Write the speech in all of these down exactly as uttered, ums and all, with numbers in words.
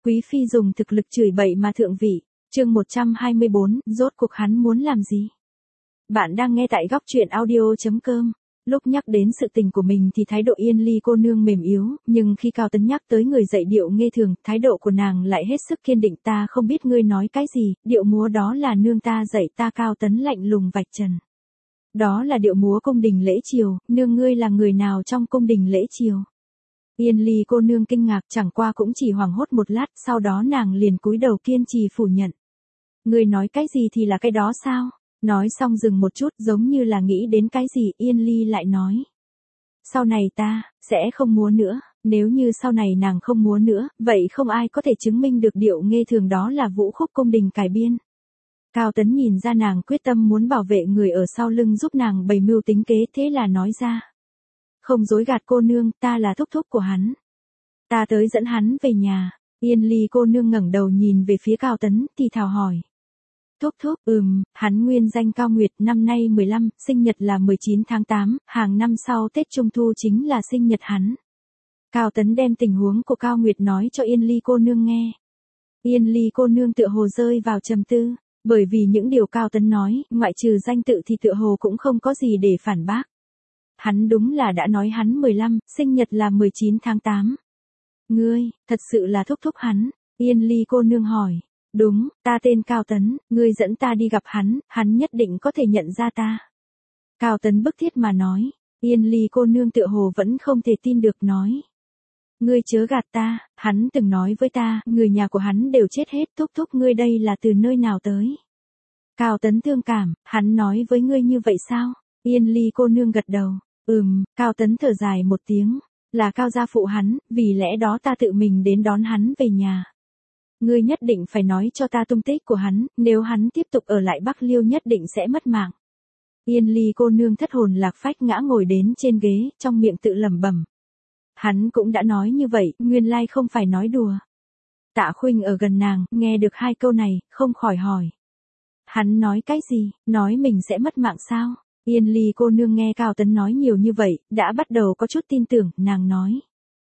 Quý phi dùng thực lực chửi bậy mà thượng vị. Chương một trăm hai mươi bốn, rốt cuộc hắn muốn làm gì? Bạn đang nghe tại góc truyện audio chấm com. Lúc nhắc đến sự tình của mình thì thái độ Yên Ly cô nương mềm yếu, nhưng khi Cao Tấn nhắc tới người dạy điệu nghe thường, thái độ của nàng lại hết sức kiên định. Ta không biết ngươi nói cái gì, điệu múa đó là nương ta dạy ta. Cao Tấn lạnh lùng vạch trần. Đó là điệu múa cung đình lễ triều, nương ngươi là người nào trong cung đình lễ triều? Yên Ly cô nương kinh ngạc, chẳng qua cũng chỉ hoảng hốt một lát, sau đó nàng liền cúi đầu kiên trì phủ nhận. Ngươi nói cái gì thì là cái đó sao? Nói xong dừng một chút, giống như là nghĩ đến cái gì, Yên Ly lại nói. Sau này ta, sẽ không múa nữa. Nếu như sau này nàng không múa nữa, vậy không ai có thể chứng minh được điệu nghe thường đó là vũ khúc cung đình cải biên. Cao Tấn nhìn ra nàng quyết tâm muốn bảo vệ người ở sau lưng giúp nàng bày mưu tính kế, thế là nói ra. Không dối gạt cô nương, ta là thúc thúc của hắn. Ta tới dẫn hắn về nhà. Yên Ly cô nương ngẩng đầu nhìn về phía Cao Tấn, thì thào hỏi. Thúc thúc, ừm, hắn nguyên danh Cao Nguyệt, năm nay mười lăm, sinh nhật là mười chín tháng tám, hàng năm sau Tết Trung Thu chính là sinh nhật hắn. Cao Tấn đem tình huống của Cao Nguyệt nói cho Yên Ly cô nương nghe. Yên Ly cô nương tựa hồ rơi vào trầm tư, bởi vì những điều Cao Tấn nói, ngoại trừ danh tự thì tựa hồ cũng không có gì để phản bác. Hắn đúng là đã nói hắn mười lăm, sinh nhật là mười chín tháng tám. Ngươi, thật sự là thúc thúc hắn? Yên Ly cô nương hỏi. Đúng, ta tên Cao Tấn, ngươi dẫn ta đi gặp hắn, hắn nhất định có thể nhận ra ta. Cao Tấn bức thiết mà nói. Yên Ly cô nương tựa hồ vẫn không thể tin được nói. Ngươi chớ gạt ta, hắn từng nói với ta, người nhà của hắn đều chết hết, thúc thúc ngươi đây là từ nơi nào tới? Cao Tấn thương cảm, hắn nói với ngươi như vậy sao? Yên Ly cô nương gật đầu. Ừm, Cao Tấn thở dài một tiếng. Là Cao gia phụ hắn, vì lẽ đó ta tự mình đến đón hắn về nhà. Ngươi nhất định phải nói cho ta tung tích của hắn, nếu hắn tiếp tục ở lại Bắc Liêu nhất định sẽ mất mạng. Yên Ly cô nương thất hồn lạc phách ngã ngồi đến trên ghế, trong miệng tự lẩm bẩm. Hắn cũng đã nói như vậy, nguyên lai không phải nói đùa. Tạ Khuynh ở gần nàng, nghe được hai câu này, không khỏi hỏi. Hắn nói cái gì, nói mình sẽ mất mạng sao? Yên Ly cô nương nghe Cao Tấn nói nhiều như vậy, đã bắt đầu có chút tin tưởng, nàng nói.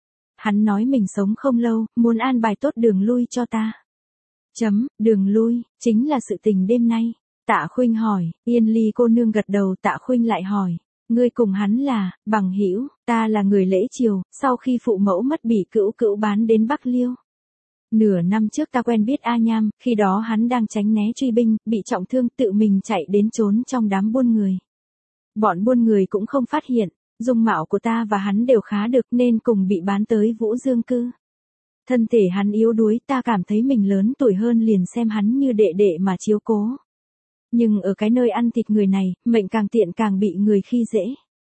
Hắn nói mình sống không lâu, muốn an bài tốt đường lui cho ta. Chấm, đường lui, chính là sự tình đêm nay. Tạ Khuynh hỏi, Yên Ly cô nương gật đầu. Tạ Khuynh lại hỏi, ngươi cùng hắn là, bằng hữu, ta là người lễ triều, sau khi phụ mẫu mất bị cữu cữu bán đến Bắc Liêu. Nửa năm trước ta quen biết A Nham, khi đó hắn đang tránh né truy binh, bị trọng thương tự mình chạy đến trốn trong đám buôn người. Bọn buôn người cũng không phát hiện, dung mạo của ta và hắn đều khá được nên cùng bị bán tới Vũ Dương Cư. Thân thể hắn yếu đuối, ta cảm thấy mình lớn tuổi hơn liền xem hắn như đệ đệ mà chiếu cố. Nhưng ở cái nơi ăn thịt người này, mệnh càng tiện càng bị người khi dễ.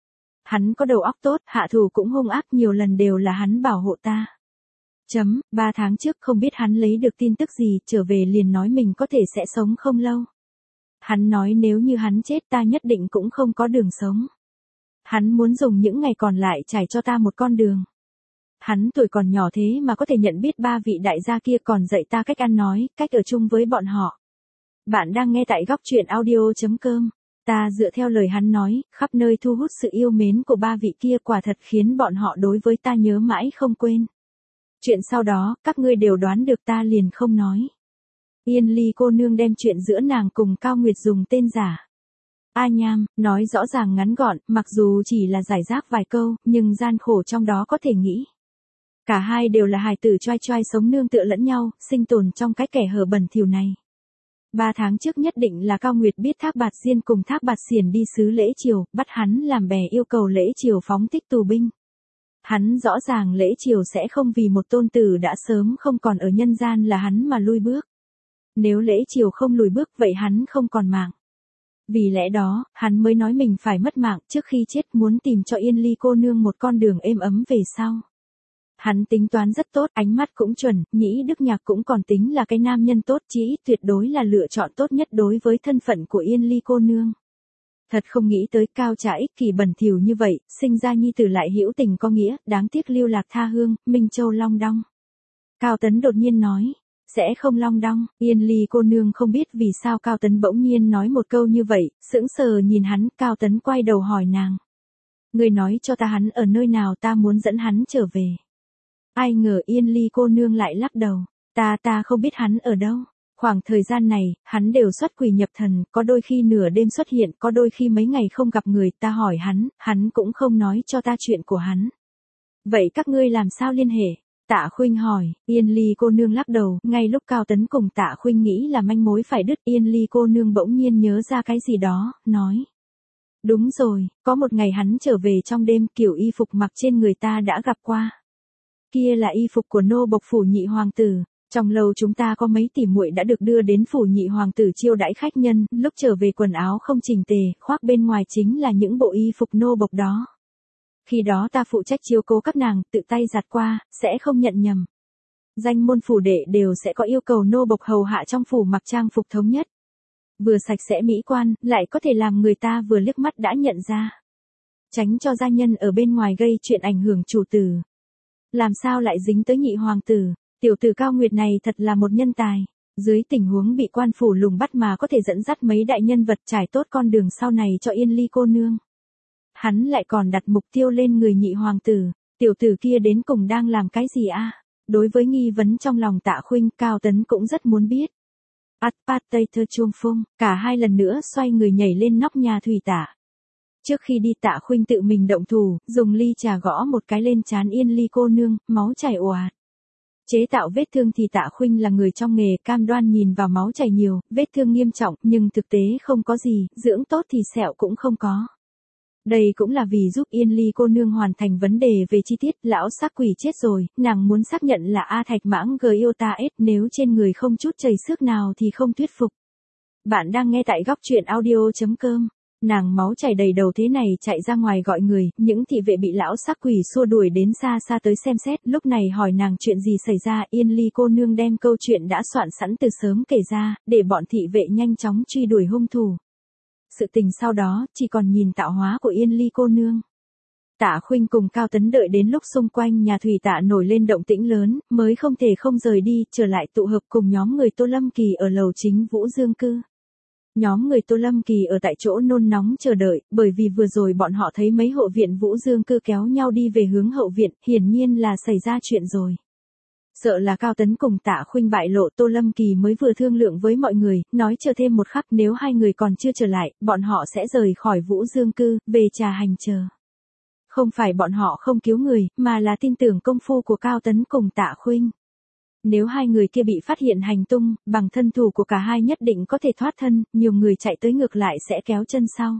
Hắn có đầu óc tốt, hạ thủ cũng hung ác, nhiều lần đều là hắn bảo hộ ta. Chấm, ba tháng trước không biết hắn lấy được tin tức gì, trở về liền nói mình có thể sẽ sống không lâu. Hắn nói nếu như hắn chết ta nhất định cũng không có đường sống. Hắn muốn dùng những ngày còn lại trải cho ta một con đường. Hắn tuổi còn nhỏ thế mà có thể nhận biết ba vị đại gia kia, còn dạy ta cách ăn nói, cách ở chung với bọn họ. Bạn đang nghe tại góc truyện audio chấm com. Ta dựa theo lời hắn nói, khắp nơi thu hút sự yêu mến của ba vị kia, quả thật khiến bọn họ đối với ta nhớ mãi không quên. Chuyện sau đó, các ngươi đều đoán được, ta liền không nói. Yên Ly cô nương đem chuyện giữa nàng cùng Cao Nguyệt dùng tên giả. A Nham, nói rõ ràng ngắn gọn, mặc dù chỉ là giải rác vài câu, nhưng gian khổ trong đó có thể nghĩ. Cả hai đều là hài tử choai choai sống nương tựa lẫn nhau, sinh tồn trong cái kẻ hở bẩn thỉu này. Ba tháng trước nhất định là Cao Nguyệt biết Thác Bạt Diên cùng Thác Bạt Xiển đi sứ lễ triều, bắt hắn làm bè yêu cầu lễ triều phóng thích tù binh. Hắn rõ ràng lễ triều sẽ không vì một tôn tử đã sớm không còn ở nhân gian là hắn mà lui bước. Nếu lễ triều không lùi bước vậy hắn không còn mạng. Vì lẽ đó, hắn mới nói mình phải mất mạng trước khi chết, muốn tìm cho Yên Ly cô nương một con đường êm ấm về sau. Hắn tính toán rất tốt, ánh mắt cũng chuẩn, Nhĩ Đức Nhạc cũng còn tính là cái nam nhân tốt, chí ít tuyệt đối là lựa chọn tốt nhất đối với thân phận của Yên Ly cô nương. Thật không nghĩ tới Cao Trà ích kỷ bẩn thỉu như vậy, sinh ra nhi tử lại hữu tình có nghĩa, đáng tiếc lưu lạc tha hương, Minh Châu long đong. Cao Tấn đột nhiên nói. Sẽ không long đong. Yên Ly cô nương không biết vì sao Cao Tấn bỗng nhiên nói một câu như vậy, sững sờ nhìn hắn. Cao Tấn quay đầu hỏi nàng. Người nói cho ta hắn ở nơi nào, ta muốn dẫn hắn trở về. Ai ngờ Yên Ly cô nương lại lắc đầu. Ta ta không biết hắn ở đâu. Khoảng thời gian này, hắn đều xuất quỷ nhập thần, có đôi khi nửa đêm xuất hiện, có đôi khi mấy ngày không gặp người, ta hỏi hắn, hắn cũng không nói cho ta chuyện của hắn. Vậy các ngươi làm sao liên hệ? Tạ Khuynh hỏi. Yên Ly cô nương lắc đầu, ngay lúc Cao Tấn cùng Tạ Khuynh nghĩ là manh mối phải đứt, Yên Ly cô nương bỗng nhiên nhớ ra cái gì đó, nói. Đúng rồi, có một ngày hắn trở về trong đêm, kiểu y phục mặc trên người ta đã gặp qua. Kia là y phục của nô bộc phủ nhị hoàng tử. Trong lầu chúng ta có mấy tỷ muội đã được đưa đến phủ nhị hoàng tử chiêu đãi khách nhân, lúc trở về quần áo không chỉnh tề, khoác bên ngoài chính là những bộ y phục nô bộc đó. Khi đó ta phụ trách chiếu cố các nàng, tự tay giặt qua, sẽ không nhận nhầm. Danh môn phủ đệ đều sẽ có yêu cầu nô bộc hầu hạ trong phủ mặc trang phục thống nhất. Vừa sạch sẽ mỹ quan, lại có thể làm người ta vừa liếc mắt đã nhận ra. Tránh cho gia nhân ở bên ngoài gây chuyện ảnh hưởng chủ tử. Làm sao lại dính tới nhị hoàng tử? Tiểu tử Cao Nguyệt này thật là một nhân tài. Dưới tình huống bị quan phủ lùng bắt mà có thể dẫn dắt mấy đại nhân vật trải tốt con đường sau này cho Yên Ly cô nương. Hắn lại còn đặt mục tiêu lên người nhị hoàng tử. Tiểu tử kia đến cùng đang làm cái gì a? À? Đối với nghi vấn trong lòng Tạ Khuynh, Cao Tấn cũng rất muốn biết. At pat tây thơ chuông phung, cả hai lần nữa xoay người nhảy lên nóc nhà thủy tạ. Trước khi đi Tạ Khuynh tự mình động thủ, dùng ly trà gõ một cái lên trán Yên Ly cô nương, máu chảy ồ ạt. Chế tạo vết thương thì Tạ Khuynh là người trong nghề, cam đoan nhìn vào máu chảy nhiều, vết thương nghiêm trọng, nhưng thực tế không có gì, dưỡng tốt thì sẹo cũng không có. Đây cũng là vì giúp Yên Ly cô nương hoàn thành vấn đề về chi tiết, lão xác quỷ chết rồi, nàng muốn xác nhận là A Thạch Mãng Giota S, nếu trên người không chút chảy xước nào thì không thuyết phục. Bạn đang nghe tại góc truyện audio chấm com. Nàng máu chảy đầy đầu thế này chạy ra ngoài gọi người, những thị vệ bị lão sắc quỷ xua đuổi đến xa xa tới xem xét, lúc này hỏi nàng chuyện gì xảy ra, Yên Ly cô nương đem câu chuyện đã soạn sẵn từ sớm kể ra, để bọn thị vệ nhanh chóng truy đuổi hung thủ. Sự tình sau đó, chỉ còn nhìn tạo hóa của Yên Ly cô nương. Tạ Khuynh cùng Cao Tấn đợi đến lúc xung quanh nhà thủy tạ nổi lên động tĩnh lớn, mới không thể không rời đi, trở lại tụ hợp cùng nhóm người Tô Lâm Kỳ ở lầu chính Vũ Dương Cư. Nhóm người Tô Lâm Kỳ ở tại chỗ nôn nóng chờ đợi, bởi vì vừa rồi bọn họ thấy mấy hộ viện Vũ Dương Cư kéo nhau đi về hướng hậu viện, hiển nhiên là xảy ra chuyện rồi. Sợ là Cao Tấn cùng Tạ Khuynh bại lộ, Tô Lâm Kỳ mới vừa thương lượng với mọi người, nói chờ thêm một khắc, nếu hai người còn chưa trở lại, bọn họ sẽ rời khỏi Vũ Dương Cư, về trà hành chờ. Không phải bọn họ không cứu người, mà là tin tưởng công phu của Cao Tấn cùng Tạ Khuynh. Nếu hai người kia bị phát hiện hành tung, bằng thân thủ của cả hai nhất định có thể thoát thân, nhiều người chạy tới ngược lại sẽ kéo chân sau.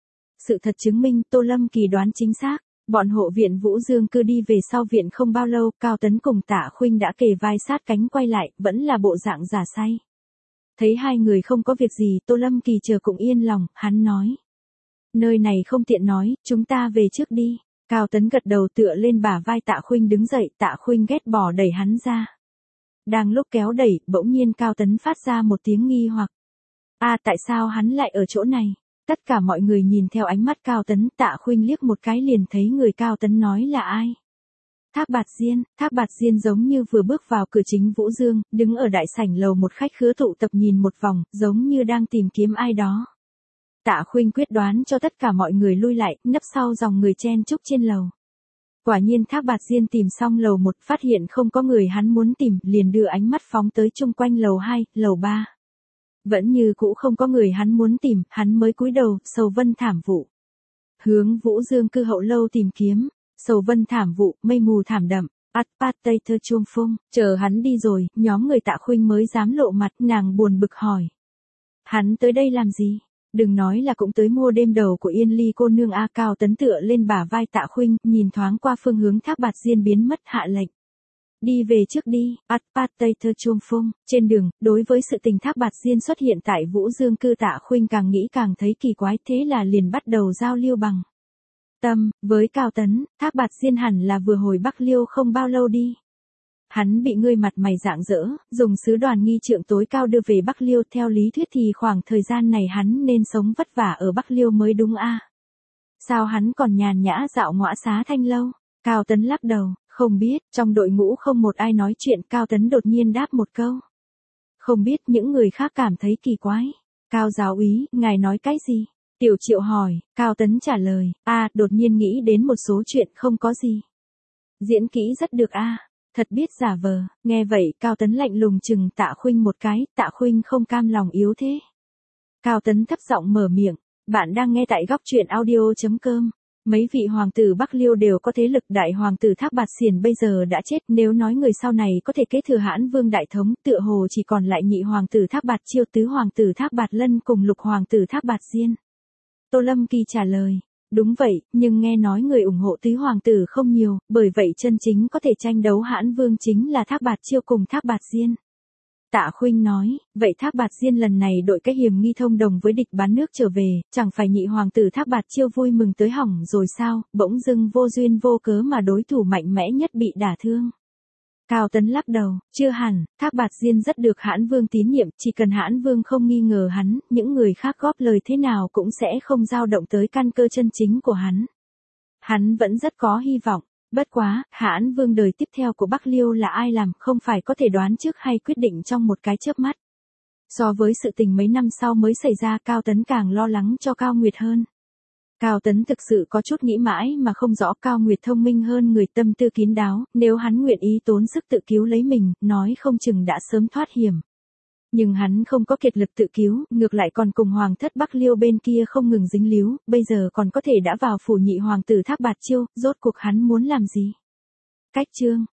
Sự thật chứng minh Tô Lâm Kỳ đoán chính xác, bọn hộ viện Vũ Dương Cư đi về sau viện không bao lâu, Cao Tấn cùng Tạ Khuynh đã kề vai sát cánh quay lại, vẫn là bộ dạng giả say. Thấy hai người không có việc gì, Tô Lâm Kỳ chờ cũng yên lòng, hắn nói. Nơi này không tiện nói, chúng ta về trước đi. Cao Tấn gật đầu tựa lên bả vai Tạ Khuynh đứng dậy, Tạ Khuynh ghét bỏ đẩy hắn ra. Đang lúc kéo đẩy, bỗng nhiên Cao Tấn phát ra một tiếng nghi hoặc. À tại sao hắn lại ở chỗ này? Tất cả mọi người nhìn theo ánh mắt Cao Tấn, Tạ Khuynh liếc một cái liền thấy người Cao Tấn nói là ai. Thác Bạt Diên, Thác Bạt Diên giống như vừa bước vào cửa chính Vũ Dương, đứng ở đại sảnh lầu một khách khứa tụ tập nhìn một vòng, giống như đang tìm kiếm ai đó. Tạ Khuynh quyết đoán cho tất cả mọi người lui lại, nấp sau dòng người chen chúc trên lầu. Quả nhiên Thác Bạt Diên tìm xong lầu một, phát hiện không có người hắn muốn tìm, liền đưa ánh mắt phóng tới chung quanh lầu hai, lầu ba. Vẫn như cũ không có người hắn muốn tìm, hắn mới cúi đầu, sầu vân thảm vụ. Hướng Vũ Dương Cư hậu lâu tìm kiếm, sầu vân thảm vụ, mây mù thảm đậm, at pat tây thơ chuông phung, chờ hắn đi rồi, nhóm người Tạ Khuynh mới dám lộ mặt, nàng buồn bực hỏi. Hắn tới đây làm gì? Đừng nói là cũng tới mua đêm đầu của Yên Ly cô nương a. Cao Tấn tựa lên bả vai Tạ Khuynh, nhìn thoáng qua phương hướng Thác Bạt Diên biến mất, hạ lệnh. Đi về trước đi, at pat tây thơ chuông phung. Trên đường, đối với sự tình Thác Bạt Diên xuất hiện tại Vũ Dương Cư, Tạ Khuynh càng nghĩ càng thấy kỳ quái, thế là liền bắt đầu giao lưu bằng tâm với Cao Tấn. Thác Bạt Diên hẳn là vừa hồi Bắc Liêu không bao lâu đi. Hắn bị ngươi mặt mày rạng rỡ, dùng sứ đoàn nghi trượng tối cao đưa về Bắc Liêu, theo lý thuyết thì khoảng thời gian này hắn nên sống vất vả ở Bắc Liêu mới đúng a. Sao hắn còn nhàn nhã dạo ngõa xá thanh lâu? Cao Tấn lắc đầu, không biết, trong đội ngũ không một ai nói chuyện, Cao Tấn đột nhiên đáp một câu. Không biết, những người khác cảm thấy kỳ quái. Cao giáo úy, ngài nói cái gì? Tiểu Triệu hỏi, Cao Tấn trả lời, a, đột nhiên nghĩ đến một số chuyện, không có gì. Diễn kỹ rất được a. Thật biết giả vờ, nghe vậy Cao Tấn lạnh lùng chừng Tạ Khuynh một cái, Tạ Khuynh không cam lòng yếu thế. Cao Tấn thấp giọng mở miệng, bạn đang nghe tại góc truyện audio.com. Mấy vị hoàng tử Bắc Liêu đều có thế lực, đại hoàng tử Thác Bạt Xiển bây giờ đã chết, nếu nói người sau này có thể kế thừa Hãn Vương đại thống, tựa hồ chỉ còn lại nhị hoàng tử Thác Bạt Chiêu, tứ hoàng tử Thác Bạt Lân cùng lục hoàng tử Thác Bạt Diên. Tô Lâm Kỳ trả lời, đúng vậy, nhưng nghe nói người ủng hộ tứ hoàng tử không nhiều, bởi vậy chân chính có thể tranh đấu Hãn Vương chính là Thác Bạt Chiêu cùng Thác Bạt Diên. Tạ Khuynh nói, vậy Thác Bạt Diên lần này đội cái hiểm nghi thông đồng với địch bán nước trở về, chẳng phải nhị hoàng tử Thác Bạt Chiêu vui mừng tới hỏng rồi sao, bỗng dưng vô duyên vô cớ mà đối thủ mạnh mẽ nhất bị đả thương. Cao Tấn lắc đầu, chưa hẳn, Thác Bạt Diên rất được Hãn Vương tín nhiệm, chỉ cần Hãn Vương không nghi ngờ hắn, những người khác góp lời thế nào cũng sẽ không dao động tới căn cơ chân chính của hắn. Hắn vẫn rất có hy vọng. Bất quá, Hãn Vương đời tiếp theo của Bắc Liêu là ai làm, không phải có thể đoán trước hay quyết định trong một cái chớp mắt. So với sự tình mấy năm sau mới xảy ra, Cao Tấn càng lo lắng cho Cao Nguyệt hơn. Cao Tấn thực sự có chút nghĩ mãi mà không rõ, Cao Nguyệt thông minh hơn người, tâm tư kín đáo, nếu hắn nguyện ý tốn sức tự cứu lấy mình, nói không chừng đã sớm thoát hiểm. Nhưng hắn không có kiệt lực tự cứu, ngược lại còn cùng hoàng thất Bắc Liêu bên kia không ngừng dính líu, bây giờ còn có thể đã vào phủ nhị hoàng tử Thác Bạt Chiêu, rốt cuộc hắn muốn làm gì? Cách chương